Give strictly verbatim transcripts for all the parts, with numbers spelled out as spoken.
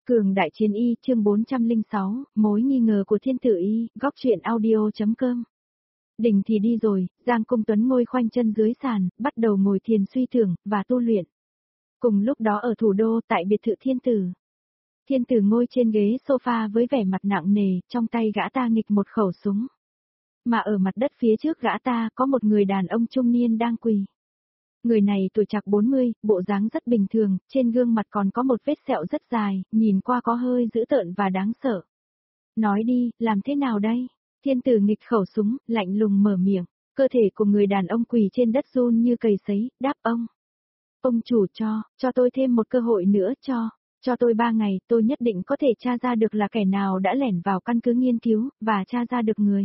Cường đại chiến y chương bốn trăm lẻ sáu, mối nghi ngờ của thiên tử y, góc truyện audio.com. Đình thì đi rồi, Giang Cung Tuấn ngồi khoanh chân dưới sàn, bắt đầu ngồi thiền suy tưởng, và tu luyện. Cùng lúc đó ở thủ đô, tại biệt thự thiên tử. Thiên tử ngồi trên ghế sofa với vẻ mặt nặng nề, trong tay gã ta nghịch một khẩu súng. Mà ở mặt đất phía trước gã ta có một người đàn ông trung niên đang quỳ. Người này tuổi trạc bốn mươi, bộ dáng rất bình thường, trên gương mặt còn có một vết sẹo rất dài, nhìn qua có hơi dữ tợn và đáng sợ. Nói đi, làm thế nào đây? Thiên tử nghịch khẩu súng, lạnh lùng mở miệng. Cơ thể của người đàn ông quỳ trên đất run như cầy sấy, đáp ông. Ông chủ cho, cho tôi thêm một cơ hội nữa cho. Cho tôi ba ngày, tôi nhất định có thể tra ra được là kẻ nào đã lẻn vào căn cứ nghiên cứu, và tra ra được người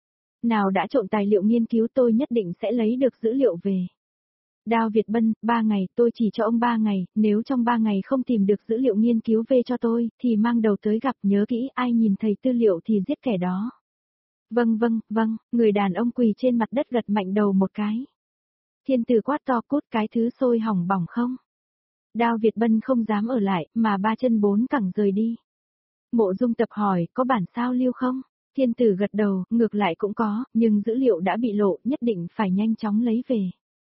nào đã trộn tài liệu nghiên cứu, tôi nhất định sẽ lấy được dữ liệu về. Đao Việt Bân, ba ngày, tôi chỉ cho ông ba ngày, nếu trong ba ngày không tìm được dữ liệu nghiên cứu về cho tôi, thì mang đầu tới gặp, nhớ kỹ, ai nhìn thấy tư liệu thì giết kẻ đó. Vâng vâng, vâng, người đàn ông quỳ trên mặt đất gật mạnh đầu một cái. Thiên tử quát to, cút, cái thứ sôi hỏng bỏng không? Đao Việt Bân không dám ở lại, mà ba chân bốn cẳng rời đi. Mộ Dung Tập hỏi, có bản sao lưu không? Thiên tử gật đầu, ngược lại cũng có, nhưng dữ liệu đã bị lộ, nhất định phải nhanh chóng lấy về.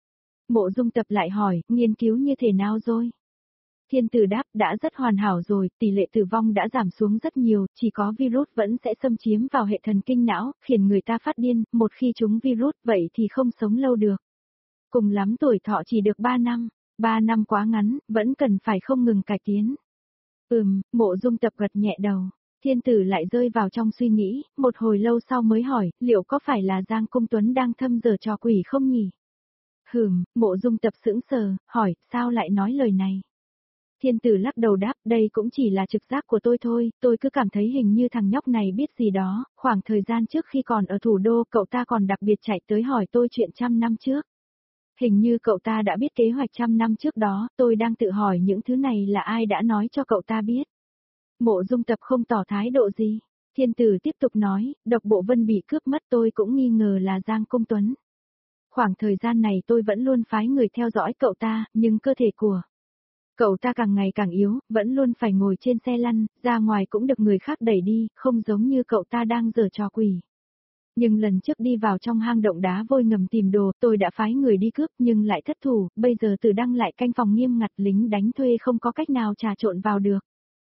Mộ Dung Tập lại hỏi, nghiên cứu như thế nào rồi? Thiên tử đáp, đã rất hoàn hảo rồi, tỷ lệ tử vong đã giảm xuống rất nhiều, chỉ có virus vẫn sẽ xâm chiếm vào hệ thần kinh não, khiến người ta phát điên, một khi trúng virus vậy thì không sống lâu được. Cùng lắm tuổi thọ chỉ được ba năm, ba năm quá ngắn, vẫn cần phải không ngừng cải tiến. Ừm, Mộ Dung Tập gật nhẹ đầu. Thiên tử lại rơi vào trong suy nghĩ, một hồi lâu sau mới hỏi, liệu có phải là Giang Cung Tuấn đang thâm dở trò quỷ không nhỉ? Hừm, Mộ Dung Tập sững sờ, hỏi, sao lại nói lời này? Thiên tử lắc đầu đáp, đây cũng chỉ là trực giác của tôi thôi, tôi cứ cảm thấy hình như thằng nhóc này biết gì đó, khoảng thời gian trước khi còn ở thủ đô cậu ta còn đặc biệt chạy tới hỏi tôi chuyện trăm năm trước. Hình như cậu ta đã biết kế hoạch trăm năm trước đó, tôi đang tự hỏi những thứ này là ai đã nói cho cậu ta biết. Mộ Dung Tập không tỏ thái độ gì. Thiên tử tiếp tục nói, Độc Bộ Vân bị cướp mất, tôi cũng nghi ngờ là Giang Cung Tuấn. Khoảng thời gian này tôi vẫn luôn phái người theo dõi cậu ta, nhưng cơ thể của cậu ta càng ngày càng yếu, vẫn luôn phải ngồi trên xe lăn, ra ngoài cũng được người khác đẩy đi, không giống như cậu ta đang giở trò quỷ. Nhưng lần trước đi vào trong hang động đá vôi ngầm tìm đồ, tôi đã phái người đi cướp nhưng lại thất thủ, bây giờ Từ Đăng lại canh phòng nghiêm ngặt, lính đánh thuê không có cách nào trà trộn vào được.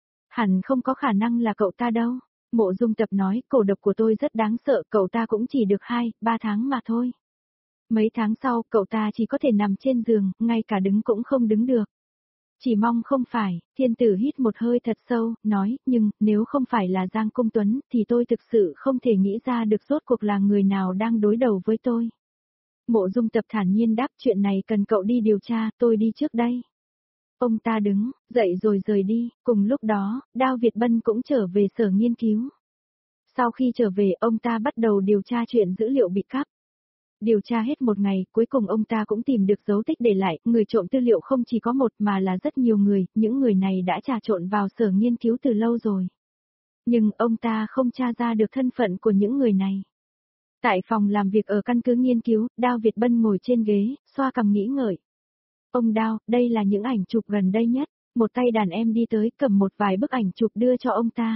Hẳn không có khả năng là cậu ta đâu. Mộ Dung Tập nói, cổ độc của tôi rất đáng sợ, cậu ta cũng chỉ được hai, ba tháng mà thôi. Mấy tháng sau, cậu ta chỉ có thể nằm trên giường, ngay cả đứng cũng không đứng được. Chỉ mong không phải, thiên tử hít một hơi thật sâu, nói, nhưng, nếu không phải là Giang Cung Tuấn, thì tôi thực sự không thể nghĩ ra được rốt cuộc là người nào đang đối đầu với tôi. Mộ Dung Tập thản nhiên đáp, chuyện này cần cậu đi điều tra, tôi đi trước đây. Ông ta đứng, dậy rồi rời đi, cùng lúc đó, Đao Việt Bân cũng trở về sở nghiên cứu. Sau khi trở về, ông ta bắt đầu điều tra chuyện dữ liệu bị cắp. Điều tra hết một ngày, cuối cùng ông ta cũng tìm được dấu tích để lại, người trộm tư liệu không chỉ có một mà là rất nhiều người, những người này đã trà trộn vào sở nghiên cứu từ lâu rồi. Nhưng ông ta không tra ra được thân phận của những người này. Tại phòng làm việc ở căn cứ nghiên cứu, Đao Việt Bân ngồi trên ghế, xoa cằm nghĩ ngợi. Ông Đao, đây là những ảnh chụp gần đây nhất, một tay đàn em đi tới cầm một vài bức ảnh chụp đưa cho ông ta.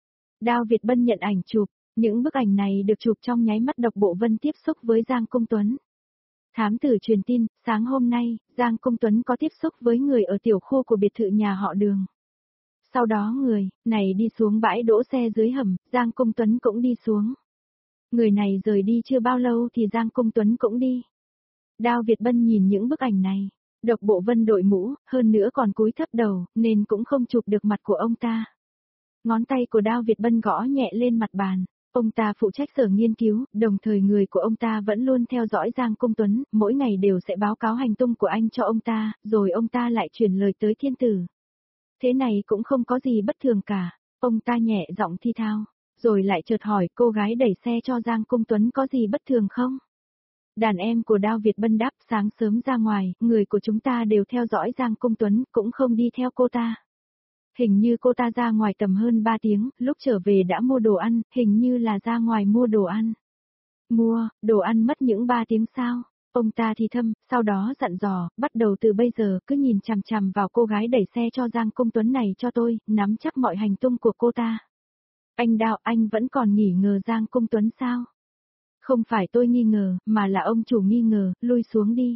Đao Việt Bân nhận ảnh chụp. Những bức ảnh này được chụp trong nháy mắt Độc Bộ Vân tiếp xúc với Giang Cung Tuấn. Thám tử truyền tin, sáng hôm nay, Giang Cung Tuấn có tiếp xúc với người ở tiểu khu của biệt thự nhà họ Đường. Sau đó người này đi xuống bãi đỗ xe dưới hầm, Giang Cung Tuấn cũng đi xuống. Người này rời đi chưa bao lâu thì Giang Cung Tuấn cũng đi. Đao Việt Bân nhìn những bức ảnh này, Độc Bộ Vân đội mũ, hơn nữa còn cúi thấp đầu, nên cũng không chụp được mặt của ông ta. Ngón tay của Đao Việt Bân gõ nhẹ lên mặt bàn. Ông ta phụ trách sở nghiên cứu, đồng thời người của ông ta vẫn luôn theo dõi Giang Cung Tuấn, mỗi ngày đều sẽ báo cáo hành tung của anh cho ông ta, rồi ông ta lại truyền lời tới thiên tử. Thế này cũng không có gì bất thường cả, ông ta nhẹ giọng thi thao, rồi lại chợt hỏi cô gái đẩy xe cho Giang Cung Tuấn có gì bất thường không? Đàn em của Đao Việt Bân đáp, sáng sớm ra ngoài, người của chúng ta đều theo dõi Giang Cung Tuấn, cũng không đi theo cô ta. Hình như cô ta ra ngoài tầm hơn ba tiếng, lúc trở về đã mua đồ ăn, hình như là ra ngoài mua đồ ăn. Mua, đồ ăn mất những ba tiếng sao? Ông ta thì thầm, sau đó dặn dò, bắt đầu từ bây giờ cứ nhìn chằm chằm vào cô gái đẩy xe cho Giang Công Tuấn này cho tôi, nắm chắc mọi hành tung của cô ta. Anh Đào, anh vẫn còn nghi ngờ Giang Công Tuấn sao? Không phải tôi nghi ngờ, mà là ông chủ nghi ngờ, lui xuống đi.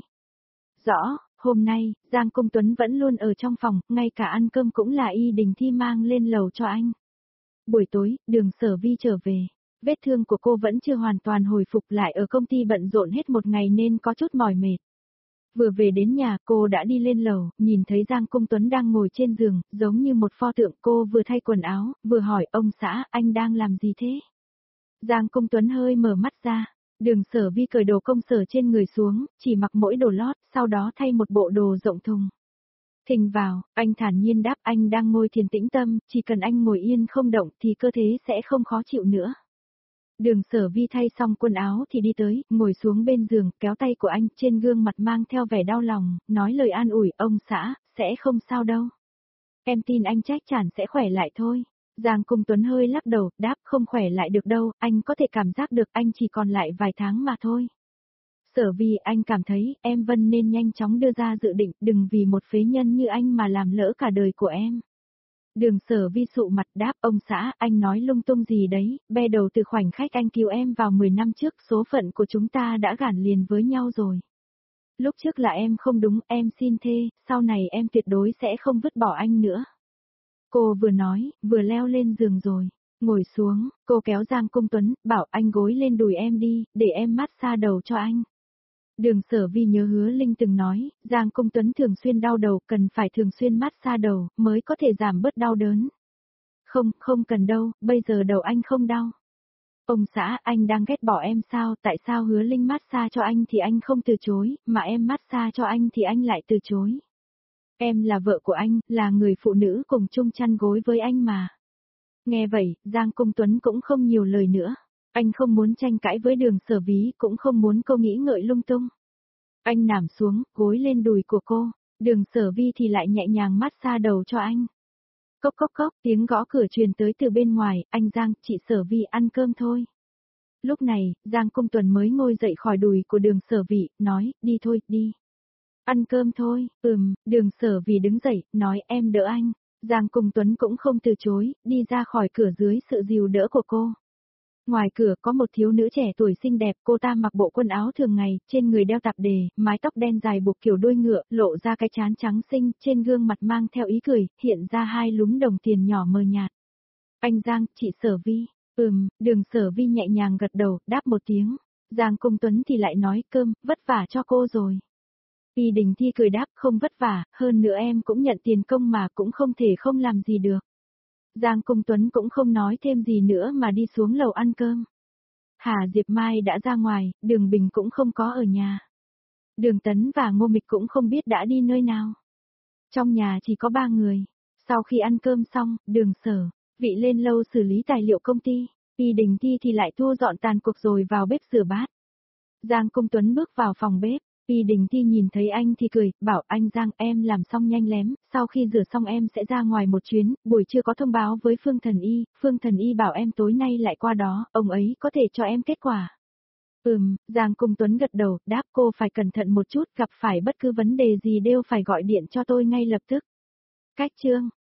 Rõ, hôm nay, Giang Công Tuấn vẫn luôn ở trong phòng, ngay cả ăn cơm cũng là Y Đình Thi mang lên lầu cho anh. Buổi tối, Đường Sở Vi trở về. Vết thương của cô vẫn chưa hoàn toàn hồi phục, lại ở công ty bận rộn hết một ngày nên có chút mỏi mệt. Vừa về đến nhà cô đã đi lên lầu, nhìn thấy Giang Công Tuấn đang ngồi trên giường, giống như một pho tượng. Cô vừa thay quần áo, vừa hỏi ông xã, anh đang làm gì thế? Giang Công Tuấn hơi mở mắt ra. Đường Sở Vi cởi đồ công sở trên người xuống, chỉ mặc mỗi đồ lót, sau đó thay một bộ đồ rộng thùng. Thình vào, anh thản nhiên đáp, anh đang ngồi thiền tĩnh tâm, chỉ cần anh ngồi yên không động thì cơ thể sẽ không khó chịu nữa. Đường Sở Vi thay xong quần áo thì đi tới, ngồi xuống bên giường, kéo tay của anh, trên gương mặt mang theo vẻ đau lòng, nói lời an ủi, ông xã, sẽ không sao đâu. Em tin anh chắc chắn sẽ khỏe lại thôi. Giang Công Tuấn hơi lắc đầu, đáp, không khỏe lại được đâu, anh có thể cảm giác được anh chỉ còn lại vài tháng mà thôi. Sở Vi, anh cảm thấy, em Vân nên nhanh chóng đưa ra dự định, đừng vì một phế nhân như anh mà làm lỡ cả đời của em. Đường Sở Vi sụ mặt đáp, ông xã, anh nói lung tung gì đấy, be đầu từ khoảnh khắc anh cứu em vào mười năm trước, số phận của chúng ta đã gắn liền với nhau rồi. Lúc trước là em không đúng, em xin thề, sau này em tuyệt đối sẽ không vứt bỏ anh nữa. Cô vừa nói, vừa leo lên giường rồi, ngồi xuống, cô kéo Giang Công Tuấn, bảo anh gối lên đùi em đi, để em massage đầu cho anh. Đường Sở Vi nhớ Hứa Linh từng nói, Giang Công Tuấn thường xuyên đau đầu, cần phải thường xuyên massage đầu, mới có thể giảm bớt đau đớn. Không, không cần đâu, bây giờ đầu anh không đau. Ông xã, anh đang ghét bỏ em sao, tại sao Hứa Linh massage cho anh thì anh không từ chối, mà em massage cho anh thì anh lại từ chối. Em là vợ của anh, là người phụ nữ cùng chung chăn gối với anh mà. Nghe vậy, Giang Công Tuấn cũng không nhiều lời nữa. Anh không muốn tranh cãi với Đường Sở Vi, cũng không muốn cô nghĩ ngợi lung tung. Anh nằm xuống, gối lên đùi của cô. Đường Sở Vi thì lại nhẹ nhàng massage đầu cho anh. Cốc cốc cốc, tiếng gõ cửa truyền tới từ bên ngoài, anh Giang, chị Sở Vi ăn cơm thôi. Lúc này, Giang Công Tuấn mới ngồi dậy khỏi đùi của Đường Sở Vi, nói, đi thôi, đi. Ăn cơm thôi, ừm, Đường Sở Vi đứng dậy, nói em đỡ anh. Giang Công Tuấn cũng không từ chối, đi ra khỏi cửa dưới sự dìu đỡ của cô. Ngoài cửa có một thiếu nữ trẻ tuổi xinh đẹp, cô ta mặc bộ quần áo thường ngày, trên người đeo tạp dề, mái tóc đen dài buộc kiểu đuôi ngựa, lộ ra cái trán trắng xinh, trên gương mặt mang theo ý cười, hiện ra hai lúm đồng tiền nhỏ mờ nhạt. Anh Giang, chị Sở Vi, ừm, Đường Sở Vi nhẹ nhàng gật đầu, đáp một tiếng. Giang Công Tuấn thì lại nói, cơm, vất vả cho cô rồi. Y Đình Thi cười đáp, không vất vả, hơn nữa em cũng nhận tiền công mà cũng không thể không làm gì được. Giang Công Tuấn cũng không nói thêm gì nữa mà đi xuống lầu ăn cơm. Hà Diệp Mai đã ra ngoài, Đường Bình cũng không có ở nhà. Đường Tấn và Ngô Mịch cũng không biết đã đi nơi nào. Trong nhà chỉ có ba người. Sau khi ăn cơm xong, Đường Sở, Vị lên lâu xử lý tài liệu công ty, Y Đình Thi thì lại thu dọn tàn cuộc rồi vào bếp rửa bát. Giang Công Tuấn bước vào phòng bếp. Y Đình Thi nhìn thấy anh thì cười, bảo anh Giang em làm xong nhanh lém, sau khi rửa xong em sẽ ra ngoài một chuyến, buổi trưa có thông báo với Phương Thần Y, Phương Thần Y bảo em tối nay lại qua đó, ông ấy có thể cho em kết quả. Ừm, Giang Công Tuấn gật đầu, đáp cô phải cẩn thận một chút, gặp phải bất cứ vấn đề gì đều phải gọi điện cho tôi ngay lập tức. Cách chương